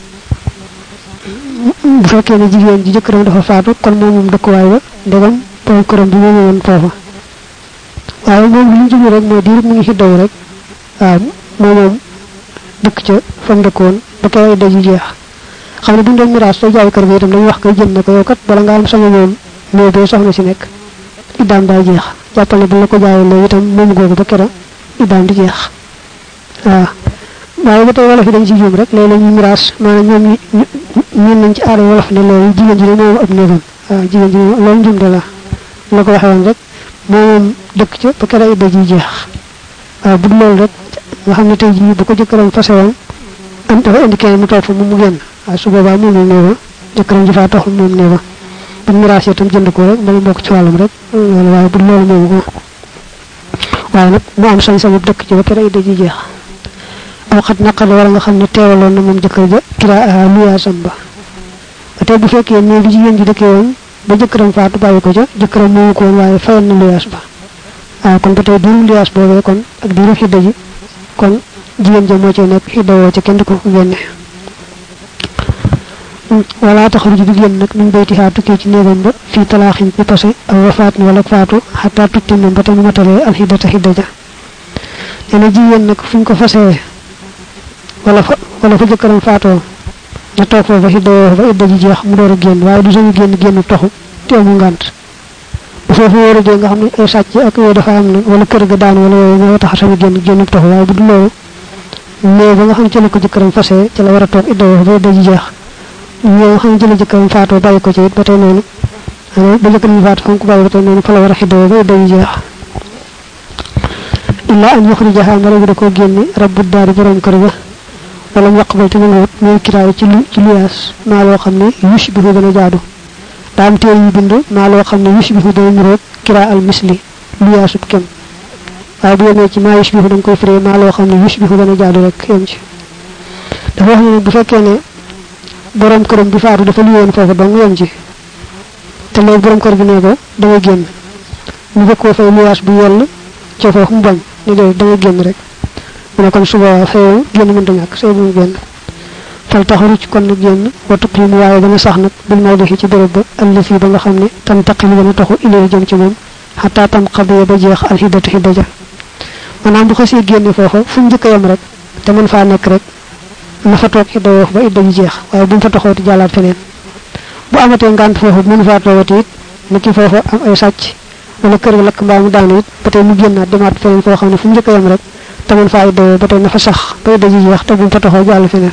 bu fekkee ne jigéen ji jëkkëram dafa faatu kon moom dëkkuwaay ba ndegam borom këram bi moomu woon foofa waaye moom li ñu jublu rek mooy diir mu ngi xiddaw rek waaw moom dëkk ca fa mu dëkkoon ba kay daj yu jeex xam ne bu ñu doon miraas soo jaay kër ga itam dañuy wax koy jënd ne ko yow kat bala nga am sama moom néew bee soxna si nekk iddaam daa jeex jàppal ne bu la ko jaayee léegi itam moomu googu ba kera iddaam di jeex waaw waaye ba tey wolof yi dañ ci juum rek léeg-léeg ñu miraas maanaam ñoom ñun nañ ci aada wolof ne léegi jigéen ji ne moom ab néegam waaw jigéen ji loolu njum de la ko waxee woon rek moom dëkk ca ba kera idda ji jeex waaw bu loolu rek nga xam ne tey jii bu ko jëkkëram fase woon am dafa indi kenn mu toog fa mu génn waaye su boobaa moom néew ba jëkkëram ji faa taxul moom néew ba bu miraas itam jënd ko rek dama bokk ci wàllam rek loolu waaye bu loolu moomu ko waaye nag mu am sañ-sañu dëkk ci ba kera idda ji jeex aw xat naqar wala nga xam ne teewaloon na moom jëkkër ja kiraa luyaasam ba te bu fekkee ne li jigéen ji dëkkee woon ba jëkkëram faatu bàyyi ko ca jëkkëram moomu ko woon waaye fayal na luyaas ba waaw kon ba tey diiru luyaas boobee kon ak diiru xidda ji kon jigéen ja moo cay nekk xidda woo ca kenn du ko génne wala taxaruju bi génn nag min bayti xaa tukkee ci néegam ba fii talaaxin ci passé aw wafaat wala faatu xataa tutti moom ba tam matalee alxiddata xidda ja nee na jigéen nag fu ñu ko fasee wala fa jëkkëram faatoo na toog foofa xidda woo ba idda ji jeex mu door a génn waaye du sañu génn toxu te amu ngànt bu foofu wóorudee nga xam ne ay sàcc ak yooyu dafa am na wala kër ga daan wala yooyu ñoo tax sañu génn toxu waaye bu du loolu mais ba nga xam ne ci la ko jëkkëram fasee ci la war a toog idda woo ba idda ji jeex ñoo nga xam ne ci la jëkkëram faatoo bàyyi ko ci it ba tey noonu ba jëkkëram faatu fa mu ko bàyyi ba tey noonu fa la war a xidda woo ba idda ji jeex illa an yuxrijaha mala bi da koo génne rabbu daari borom kër ga wala mu yaqbal te nanguwut mooy kiraay ci luyaas maa loo xam ne yushbihu dana jaadu daa am téere yu bind maa loo xam ne yushbihu dana niroog kiraa al misli luyaasub kem waaye bu yemee ci maa yushbihu da nga koy firee maa loo xam ne yushbihu dana jaadu rek yem ci dafa wax ne bu fekkee ne borom këram bi faatu dafa luyoon foofu dong yem ci te léegi borom kër bi ne ko da ngay génn ñu bëgg koo fay luyaas bu yell ca foofu mu bañ ni dee da ngay génn rek mu ne kon suba xew génn mënta ñàkk sëy bu mu génn fal taxaru ci kon nag génn wa tuqimu waaye dana sax nag bil mawdihi ci béréb ba allati ba nga xam ne tam taqilu dana taxu ilay jëm ci moom xataa tam xabiya ba jeex alxiddatu xidda ja maanaam bu xasee génne foofa fu mu njëkk a yem rek te mën faa nekk rek na fa toog idda woo ba idda ji jeex waaye bu mu fa taxawati jàllaat feneen bu amatee ngànt foofu mënu faa toogati it ni ki foofa am ay sàcc wala kër ga lakk mbaa mu daanu it ba tey mu génnaat demaat feneen foo xam ne fu mu njëkk a yem rek tamul fa idda ba tay na fa sax ba idda ji wax te bu fa taxaw jall feneen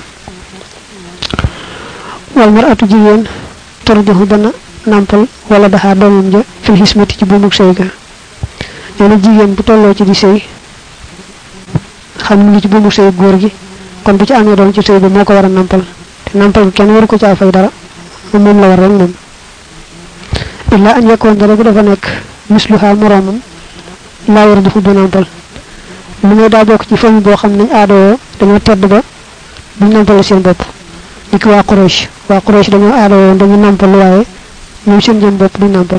wal mar'atu jigen turjuhu dana nampal wala daha domum ja fil hismati ci bumuk sey ga neena jigen bu tollo ci di sey xam lu ci bumuk sey góor gi kon bu ci amé doom ci sey bi moko wara nampal te nampal kenn waru ko ci fay dara mom la war rek mom illa an yakun dara dafa nek misluha moromam la war dafa do nampal lu ngay da bok ci fami bo xam nañ aado dañu tedd ba bu nampal seen bop dik wa quraish dañu aado dañu nampal waye ñu seen jëm bop du nampal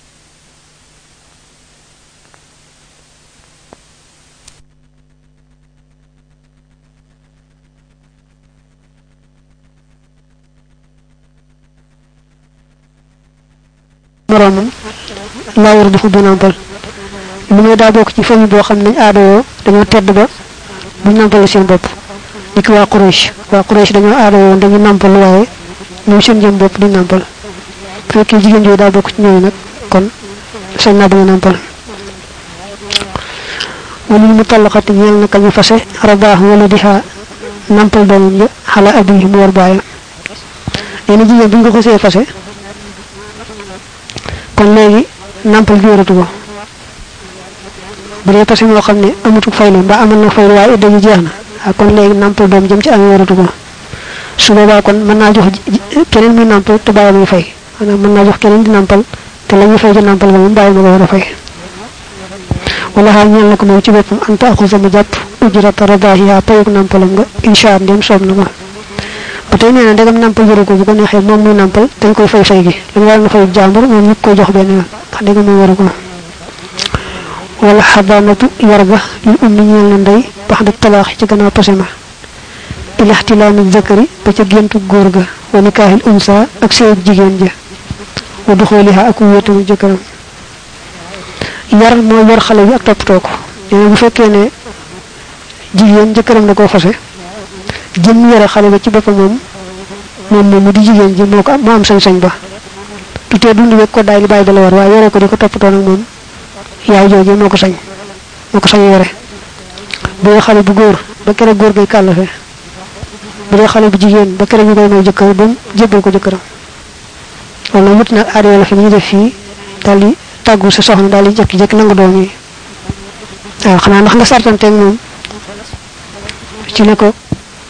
moromam la war dafa do nampal lu ngay da bok ci fami bo xam nañ aado dañu tedd ba bu nampal seen bop dik wa quraish dañu aado dañu nampal waye ñu seen jëm bop du nampal fekk jigen jo da bok ci ñoy nak kon sañ na bu nampal wala mutallaqati ñal na kañu fassé rabah wala diha nampal doom ya xala abi mu war baye ene jigen bu nga ko sé fassé kon legi nampal joratu ko bu dé passé mo xamné amatu faylu ba amal na faylu way dañu jeexna kon legi nampal doom jëm ci am yoratu ko su boba kon man na jox keneen muy nampal te baye muy fay ana man na jox keneen di nampal te lañu fay ci nampal mom baye ma ko wara fay wala ha ñal nako mo ci bopam anta aku sama japp ujrata radahiya payuk nampalam nga insha dem som na ma batay neena ndegam nampal jëru ko bu ko nexé mom muy nampal dañ koy fay fay gi dañ war na fay jambur mom ñep koy jox ben ndegam mo wara ko wala hadanatu yarga li ummi ñal na ndey baxda talaax ci gëna passema ila ihtilami zakari ba ca gentu góor ga wa nikahil unsa ak sey jigen ja wa dukhulaha ak wetu jëkëram yar mo yor xalé yi ak toppatoo ko bu fekkee ne jigen jëkëram da ko fassé jëm yara xalé ba ci bopam mom mu di jigen ji moko am am sañ ba tuté dundu wek ko day li bay dala war wa yore ko diko toppatoo nak mom yaay jooju moko sañ yore bu xalé bu goor ba kéré goor gay kalafé bu xalé bu jigen ba kéré ñu koy may jëkkër bu jébal ko jëkkëram wala wut nak aade la fi ñu def fi dali taggu sa soxna dali jekki nangu doom yi xana ndax nga sartante ak mom ci ne ko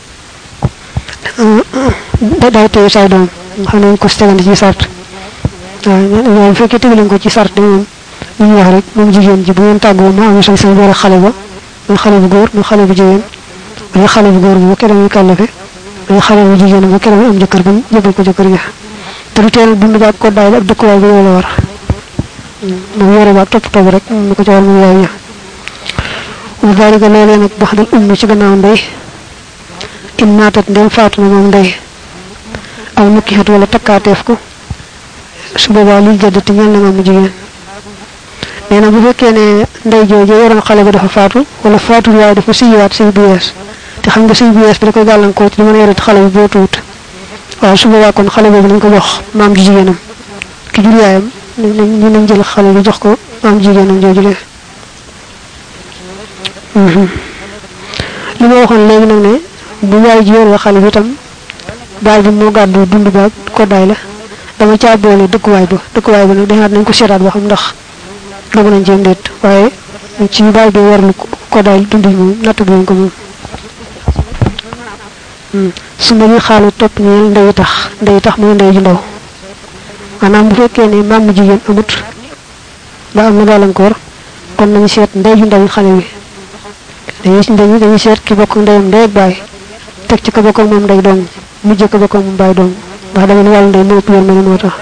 da day tay say doom xana ko stegandi ci sart ñu fekkee tegulen ko ci sart mom ñu wax rek mom jigen ji bu ngeen taggu ma am sañ sañ boor xalé ba mu xalé bu goor mu xalé bu jigen bu xalé bu goor bu kéré ñu kalafé bu xalé bu jigen bu kéré am jëkkër bu jëbal ko jëkkër ya te du teel dund ba ko day ak dekk way bu la war mu yore ba top top rek mu ko joxal mu yaay ña mu bari ga lolé nak baxdal ummi ci gannaaw ndey imnatat ndem faatu na mom ndey aw nukki hat wala takkateef ko su boba li jëddati ñal na mu jigen neena bu fekkee ne ndey jooju yoroon xale ba dafa faatu wala faatu waaye dafa siyiwaat sëy bu yees te xam nga sëy bu yees bi da koy gàllankoor ci li mën a yorat xale bi boo tuut waaw su boobaa kon xale boobu nañ ko jox maam ji jigéenam ki jur yaayam ñu nañ jël xale bi jox ko maam jigéenam jooju le li ma waxoon léegi nag ne bu yaay ji yor xale bi itam baay bi moo gàddu dund ba ko daay la dama caa boole dëkkuwaay ba nag dañaat nañ ko seetaat ba xam ndax dogu nañ jëm det waye ci baay bi warlu ko daal dundi moom natt bu ko moom su ma ñu xaalu topp ñeel ndey tax muy ndey ju ndaw maanaam bu fekkee ne maam jigéen amut ba am na gàllankoor kon nañu seet ndey ju ndaw xale wi dañuy seet ki bokk ndeyam ndey ak baay teg ci ko bokk moom ndey doom mujj ko bokk moom baay doom ndax dama ne wàllu ndey moo ëpp yërmande moo tax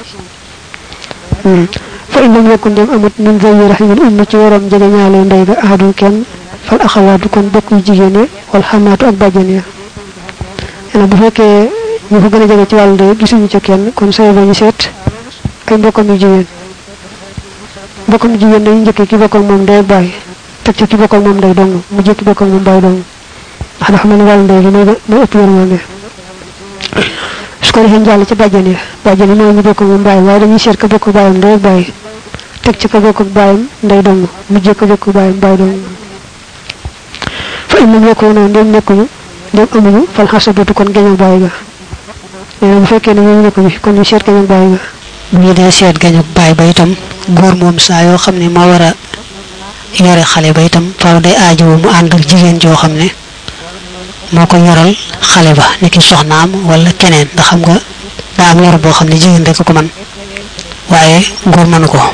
fa in lam yakun dem amut min zawi rahimul ummi ci worom jege ñaale ndey ga ahadun kenn fal akhawatu kon bokk yu jigéen wal xamaatu ak bàjjan ya ena bu fekkee ñu ko gën a jege ci wàllu ndey gisuñu ca kenn kon say bañu seet ay mbokkam yu jigéen dañu njëkkee ki bokkal moom ndey baay teg ci ki bokkal moom ndey dong mu jëkki bokkal moom baay dong ndax dafa mel ni wàllu ndey gi mooy ëpp yërmande su ko defee jàll ci bàjjan yi mooy ñu bokk moom baay waaye dañuy seet ka bokk baayam ndey baay teg ci ka bokk baayam ndey dong mu jëkk bokk baayam baay dong fa ëllëg yokkoonoo ndem nekkuñu ndem amuñu fal xasabatu kon gañu bàyyi ga nee bu fekkee ne ñoom nekkuñu kon ñu seet gañu bàyyi ga bu ñu dee seet gañu bàyyi ba itam góor moom saa yoo xam ne moo war a yore xale ba itam faaw day aajowoo mu ànd ak jigéen joo xam ne moo ko yoral xale ba niki soxnaam wala keneen ndax xam nga daa am yor boo xam ne jigéen rek ko man waaye góor mënu ko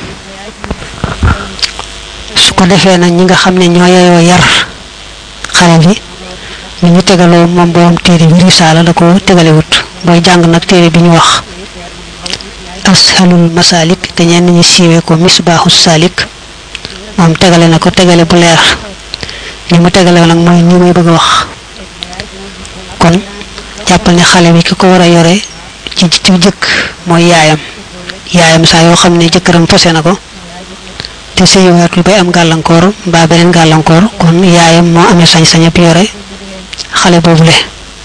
su ko defee nag ñi nga xam ne ñoo yeyoo yar xale bi ni ñu tegaloo moom borom téere bi risaala da ko tegalewut mooy jàng nag téere bi ñu wax ashalul masalik te ñenn ñi siiwee ko misbaaxu salik moom tegale na ko tegale bu leer ni mu tegale nag mooy ni may bëgg a wax kon jàppal ne xale bi ki ko war a yore ci jëkk mooy yaayam saa yoo xam ne jëkkëram fase na ko te sëyiwaatul bay am gàllankoor mbaa beneen gàllankoor kon yaayam moo amee sañ-sañ ab yore xale boobule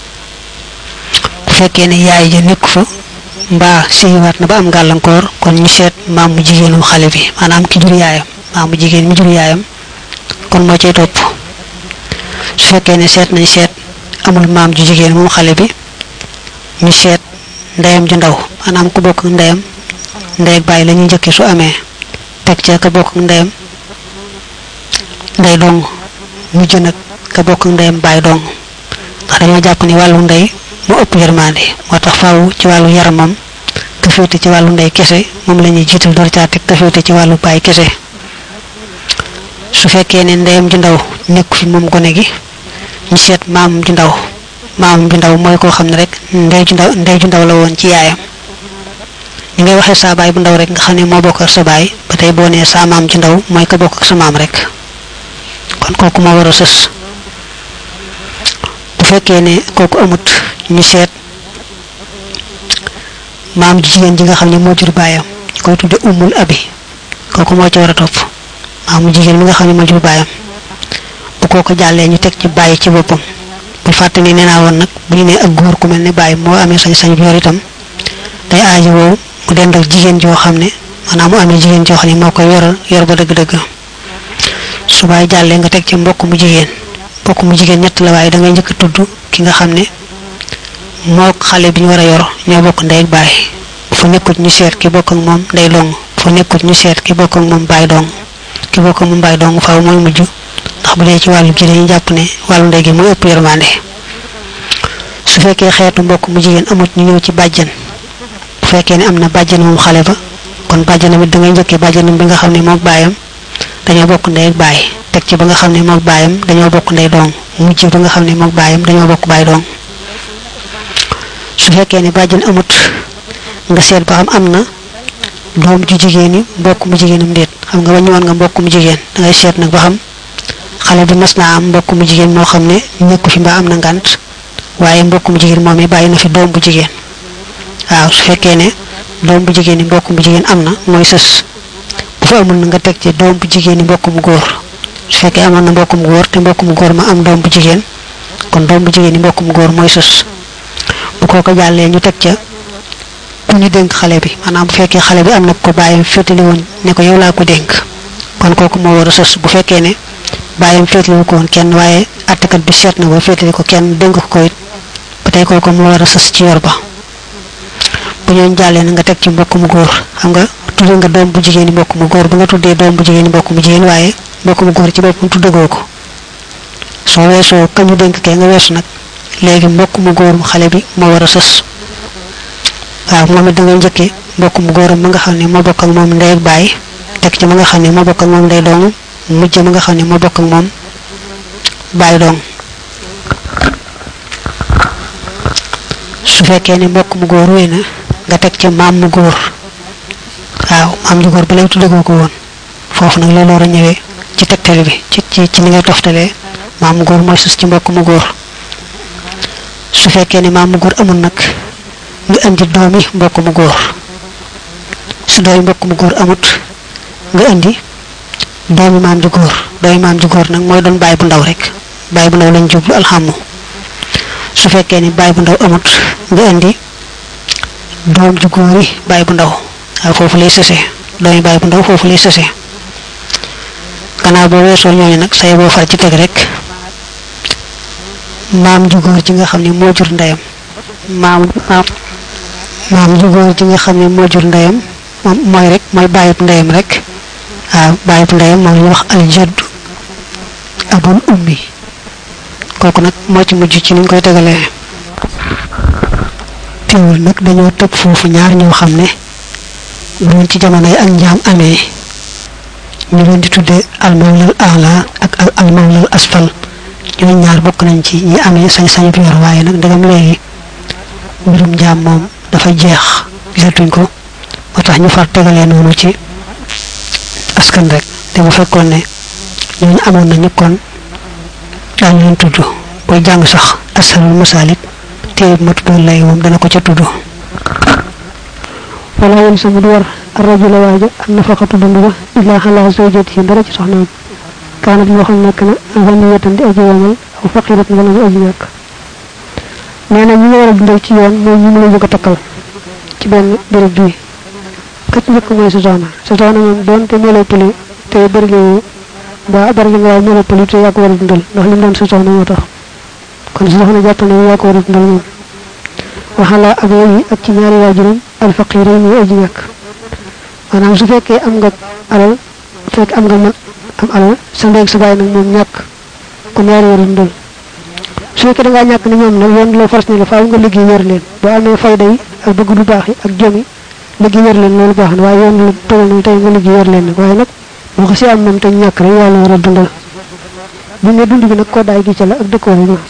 bu fekkee ne yaay ja nekku fa mbaa sëyiwaat na ba am gàllankoor kon ñu seet maam mu jigéenu xale bi maanaam ki jur yaayam maam mu jigéen mi jur yaayam kon moo cay topp su fekkee ne seet amul maam ju jigéen moom xale bi ñu seet ndeyam ju ndaw maanaam ku bokk ndeyam ndey ak baay la ñuy njëkkee su amee teg ca ka bokk ndeyam ndey dong mujj nag ka bokk ndeyam baay dong ndax dañoo jàpp ni wàllu ndey moo ëpp yërmande moo tax faaw ci wàllu yaramam ka féete ci wàllu ndey kese moom la ñuy jiital door caa teg ka féete ci wàllu baay kese su fekkee ne ndeyam ju ndaw nekk fi moom gone gi ñu seet maamam ju ndaw mooy koo xam ne rek ndey ju ndaw la woon ci yaayam ni ngay waxee saa baay bu ndaw rek nga xam ne moo bokk ak sa baay ba tey boo nee saa maam ju ndaw mooy ka bokk ak sa maam rek kon kooku moo war a sës bu fekkee ne kooku amut ñu seet maam ji jigéen ji nga xam ne moo jur baayam ñu koy tudde ummul abi kooku moo ci war a topp maamu jigéen mi nga xam ne moo jur baayam bu kooku jàllee ñu teg ci bàyyi ci boppam bu fàtte ni nee naa woon nag bu ñu nee ak góor ku mel ne bàyyi moo amee sañ-sañ bi yor itam day aaji woowu mu dend ak jigéen joo xam ne maanaam mu amee jigéen joo xam ne moo koy yor ba dëgg-dëgg su bàyyi jàllee nga teg ci mbokk mu jigéen ñett la waaye da ngay njëkk a tudd ki nga xam ne moo xale bi ñu war a yor ñoo bokk ndey ak baay bu fa nekkut ñu seet ki bokk ak moom ndey dong bu fa nekkut ñu seet ki bokk ak moom baay dong ki bokk ak moom baay dong faaw mooy mujj ndax bu dee ci wàllu gi dañuy jàpp ne wàllu ndey gi mooy ëpp yërmande su fekkee xeetu mbokk mu jigéen amut ñu ñëw ci bàjjan bu fekkee ne am na bàjjan moom xale ba kon bàjjanam it da ngay njëkkee bàjjanam bi nga xam ne moom baayam dañoo bokk ndey ak baay teg ci ba nga xam ne moom baayam dañoo bokk ndey dong mujj ba nga xam ne moom baayam dañoo bokk baay dong su fekkee ne bàjjan amut nga seet ba xam am na doom ju jigéen yi mbokk mu jigéenam déet xam nga wañu woon nga mbokk mu jigéen da ngay seet nag ba xam xale bi mas naa am mbokk mu jigéen moo xam ne nekku fi mbaa am na ngànt waaye mbokk mu jigéen moom i bàyyi na fi doom bu jigéen waaw su fekkee ne doom bu jigéen yi mbokk mu jigéen am na mooy sës bu fa amul na nga teg ci doom bu jigéen yi mbokk mu góor su fekkee amoon na mbokk mu góor te mbokk mu góor ma am doom bu jigéen kon doom bu jigéen yi mbokk mu góor mooy sës bu kooko jàllee ñu teg ca ku ñu dénk xale bi maanaam bu fekkee xale bi am na ko bàyyam féetali woon ne ko yow laa ko dénk kon kooku moo war a sës bu fekkee ne bàyyam féetali ko woon kenn waaye attekat bi seet na ba féetali ko kenn dénk ko it ba tey kooku moo war a sës ci yor ba bu ñooñ jàllee na nga teg ci mbokk mu góor xam nga tudde nga doom bu jigéen yi mbokk mu góor ba nga tuddee doom bu jigéen yi mbokk mu jigéen waaye mbokk mu góor ci boppam tuddagoo ko soo weesoo kañu dénk kee nga weesu nag léegi mbokk mu góor mu xale bi moo war a sës waaw moom it da ngay njëkkee mbokk mu góoram ma nga xam ne moo bokk ak moom ndey ak baay teg ci ma nga xam ne moo bokk ak moom ndey dong mujj ma nga xam ne moo bokk ak moom baay dong su fekkee ne mbokk mu góor wéy na nga teg ci maam mu góor waaw maam ju góor ba lay tuddagoo ko woon foofu nag loolu war a ñëwee ci tegtal bi ci ni ngay toftalee maam mu góor mooy sus ci mbokk mu góor su fekkee ne maam mu góor amul nag nga indi doomi mbokk mu góor su doomi mbokk mu góor amut nga indi doomi maam ju góor nag mooy doon baay bu ndaw rek baay bu ndaw lañ jublu alxamu su fekkee ne baay bu ndaw amut nga indi doom ju góor yi baay bu ndaw waaw foofu lay sëse doomi baay bu ndaw foofu lay sëse gannaaw boo weesoo ñooñu nag say boo far ci teg rek maam ju góor ci nga xam ne moo jur ndeyam maam ju góor ci nga xam ne moo jur ndeyam moom mooy rek mooy bàyyib ndeyam rek waaw bàyyib ndeyam moom ñu wax al jaddu abul ummi kooku nag moo ci mujj ci niñ koy tegalee teewul nag dañoo tëb foofu ñaar ñoo xam ne buñ ci jamonoy ak njaam amee ñu leen di tudde al mawlal a'la ak al mawlal asfal ñooñu ñaar bokk nañ ci ñi amee sañ-sañu yor waaye nag ndegam léegi mbirum njaam moom dafa jeex gisatuñ ko moo tax ñu far tegalee noonu ci askan rek te bu fekkoon ne ñooñu amoon nañu kon daañu leen tudd booy jàng sax asalul masalik téere ma tuddoon léegi moom dana ko ca tudd wala won sama du war ar-rajul waaja an nafaqatu dunduba illa ala zawjatihi dara ci soxnaam kaanat yoo xam nekk na ganiyatan di aji womal aw faqiratan wala mu aji ñàkk nee na ñi war a dundal ci yoon mooy ñi mu la bëgg a takkal ci benn béréb bii këcc njëkk mooy sa soxna moom doonte moo lay pëli te bëri la ba bari li nga waaye moo la pëli te yaa ko war a dundal ndax li mu doon sa soxna moo tax kon sa soxna jàppal ne yaa ko war a dundal moom waxala abooyi ak ci ñaari waajuram alfaqiray muy aji ñàkk maanaam su fekkee am nga alal fekk am nga mën am alal sa ndey ak sa baay nag moom ñàkk kon ñaari war a dundal su fekkee da ngaa ñàkk ni ñoom nag yoon la force ne la faaw nga liggéey wér leen boo amee fayda yi ak bëgg du baax yi ak jom yi liggéey wér leen loolu baax na waaye yoon la togal na tey nga liggéey wér leen nag waaye nag boo ko si am moom te ñàkk rek yàlla war a dundal bu ne dund gi nag koo daay gi ca la ak dëkkoo bi ma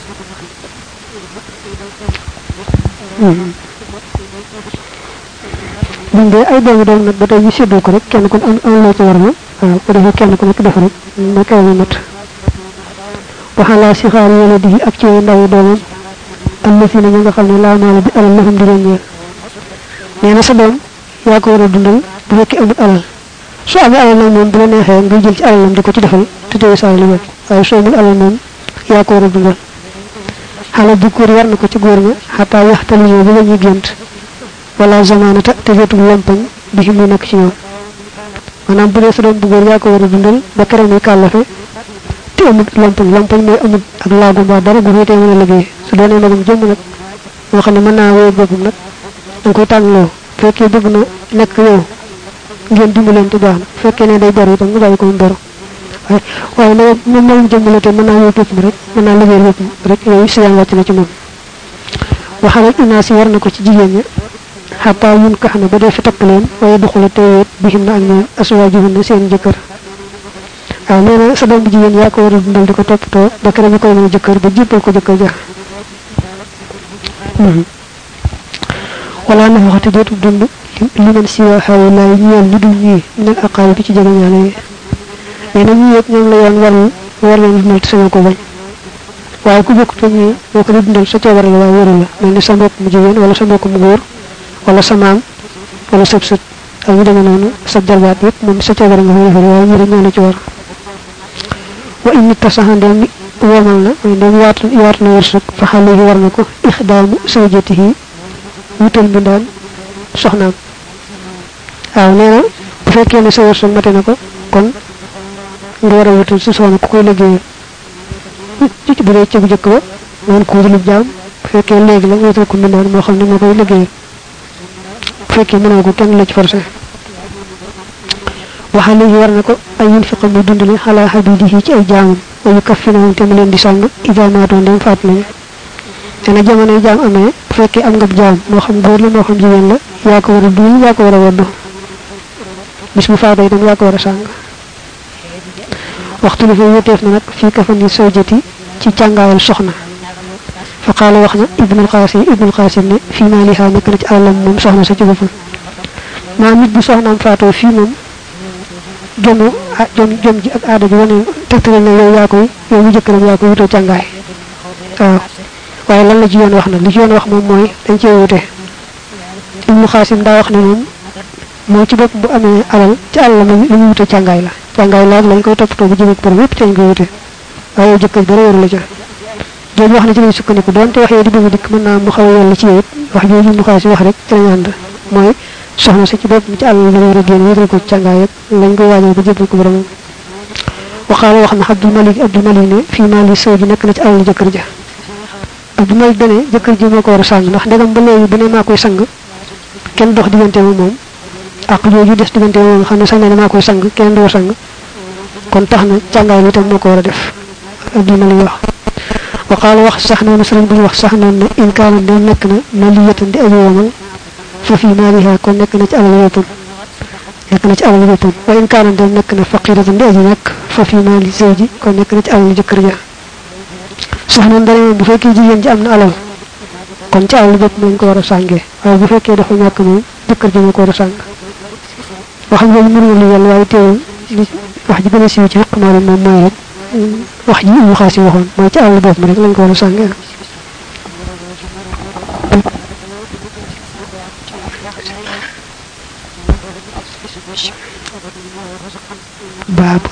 buñ dee ay doomi doom nag ba tey ñu séddoo ko rek kenn ku am loo ci war na waaw ko defee kenn ku nekk def rek na kaw mi mat waxalaa si xaar yéene di ak ci ndawi doomam am na fi ne ñu nga xam ne laa maala bi alal lahum di leen ñeel nee na sa doom yaa ko war a dundal bu fekkee amul alal su amee alal nag moom bu la neexee nga jël ci alalam di ko ci defal te tey saa li bopp waaye soo amul alal moom yaa ko war a dundal xale bu góor war na ko ci góor ña xataa yaxtaliñoo ba ñu gént wala zamanata te jotul lompañ bi ci mu nekk ci ñoom maanaam bu dee sa doom bu góor yaa ko war a dundal ba keroog muy kàllafe te amul lompañ mooy amul ak laagu mbaa dara bu féetee mën a liggéey su doonee magam jëmm nag moo xam ne mën naa wéy boppam nag da nga koy tànnloo fekkee bëgg na nekk yow ngeen dimbalante baax na fekkee ne day beru itam nga bàyyi ko mu beru waaye nag moom magam jëmm la te mën naa wéy boppam rek mën naa liggéey boppam rek yooyu siyaan wàcc na ci moom waxalal inaasi war na ko ci jigéen ña xataa yun kax na ba dee fi takk leen waaye duxula te wéet bixim na ak ñoom aswaajuhun na seen jëkkër waaw nee na sa doom bu jigéen yaa ko war a dundal di ko toppatoo ba kere ñu koy mën a jëkkër ba jébbal ko jëkkër ja wala na waxati dootu dund li man siwa xaw laay ñeel ñu dul ñii minal aqaari bi ci jegeñaale yi nee na ñii yëpp ñoom la yoon war leen dundal te sañoo ko bañ waaye ku bokk te ñii boo ko di dundal sa coobare la waaye wëru la mel ni sa mbokk mu jigéen wala sa mbokk mu góor wala sa maam wala sab sët ak ñu demee noonu sa jarbaat yëpp moom sa coobare nga koy defal waaye ñii rek ñoo la ci war wa in nit tasaxa ndem womal na mooy ndem yaatu na wërsëg fa xale yi war na ko ixdaamu sawjatihi wutal mbindaan soxnaam waaw nee na bu fekkee ne sa wërsëg mate na ko kon nga war a wutal si soxna ku koy liggéeyal ci bu dee ci bu jëkk ba noonu ko wutalub jaam bu fekkee léegi la nga wutal ko mbindaan moo xam ne moo koy liggéeyal bu fekkee mënoo ko kenn la ci forcé waxal léegi war na ko ay yunfiqa muy dundale xalaa xabidihi ci ay jaamam wa yukaffinahum te mu leen di sàng ida maatoon dem faat nañu dana jamonoy jaam amee bu fekkee am nga jaam moo xam góor la moo xam jigéen la yaa ko war a duy yaa ko war a waddu bis bu faatoo itam yaa ko war a sàng waxtu li fa wuteef na nag fii kafani sawjati ci càngaayal soxna fa qaala wax na ibnul qasim ne fii maaliha nekk na ci alalam moom soxna sa ci boppam maa nit bu soxnaam faatoo fii moom jom ji ak aada ji wane tegtale na yow mu jëkkëram yaa koy wutoo càngaay waaw waaye lan la ci yoon wax nag li ci yoon wax moom mooy dañ cee wute ibnu xaasim daa wax ne moom moo ci bopp bu amee alal ci àll la ñu wute càngaay la lañ koy toppatoo bu jëm ak borom yëpp ci lañ koy wute waaye yow jëkkër dara waru la ca jooju wax na ci lañ sukkandiku doonte wax yee di bëgg dikk mën naa mu xaw a yàlla ci yow it wax jooju ibnu xaasim wax rek ci lañ ànd mooy soxna si ci bopp ci àll la war a génn wutal ko càngaay ak lañ koy waajal ba jébbal ko borom waxaala wax na abdul malik ne fii mali sow ji nekk na ci àll jëkkër ja Abdou Malik dane jëkkër ji moo ko war a sang ndax ndegam ba léegi bu ne maa koy sang kenn dox diggante moom ak jooju des diggante moom xam ne sang ne maa koy sang kenn doo sang kon tax na càngaay li tam moo ko war a def Abdou Malik wax وقال wax sax noonu sëriñ bu wax sax noonu ne in kaana dem nekk na maliyatan di aji womal fa fi maaliha kon nekk na ci alal yoppam wa in kaana dem nekk na faqiratan di aji ñàkk fa fi maali zawji kon nekk na ci alal jëkkër ja sax noonu dara moom bu fekkee jigéen ji am na alal kon ci alal bopp lañ ko war a sàngee waaye bu fekkee dafa ñàkk moom jëkkër ji moo ko war a sàng waxam boobu mënul lu yàlla waaye teewul wax ji gën a siiw ci fiq maanaam moom mooy rek wax ji ñu xaasi waxoon mooy ci àll bopp mi rek lañ ko war a sàngee baab